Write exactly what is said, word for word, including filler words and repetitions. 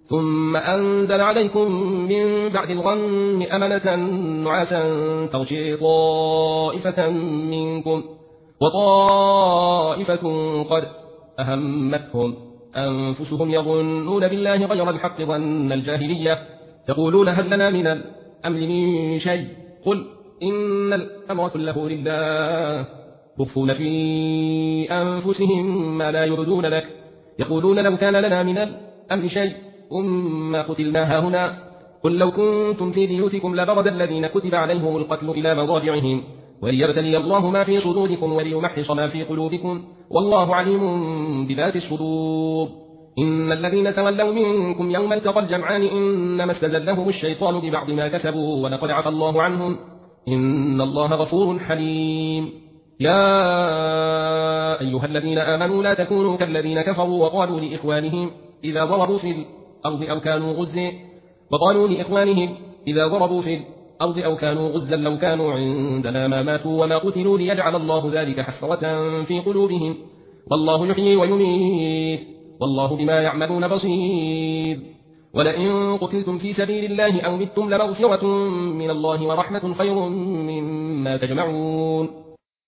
ثم أنزل عليكم من بعد الغم أمنة نعاسا تغشي طائفة منكم وطائفة قد أهمتهم أنفسهم يظنون بالله غير الحق ظن الجاهلية يقولون هل لنا من الأمر من شيء قل إن الأمر كله لله يخفون في أنفسهم ما لا يبدون لك يقولون لو كان لنا من الأمر شيء ما قتلنا هاهنا قل لو كنتم في بيوتكم لبرز الذين كتب عليهم القتل إلى مضاجعهم وليبتلي الله ما في صدوركم وليمحص ما في قلوبكم والله عليم بذات الصدور إن الذين تولوا منكم يوم التقى الجمعان إنما استزلهم الشيطان ببعض ما كسبوا ولقد عفى الله عنهم إن الله غفور حليم يا أيها الذين آمنوا لا تكونوا كالذين كفروا وقالوا لإخوانهم إذا ضربوا في الأرض أو كانوا غزا وقالوا لإخوانهم إذا ضربوا في الأرض أو كانوا غزا لو كانوا عندنا ما ماتوا وما قتلوا ليجعل الله ذلك حسرة في قلوبهم والله يحيي ويميت والله بما يعملون بصير ولئن قتلتم في سبيل الله أو متم لمغفرة من الله ورحمة خير مما تجمعون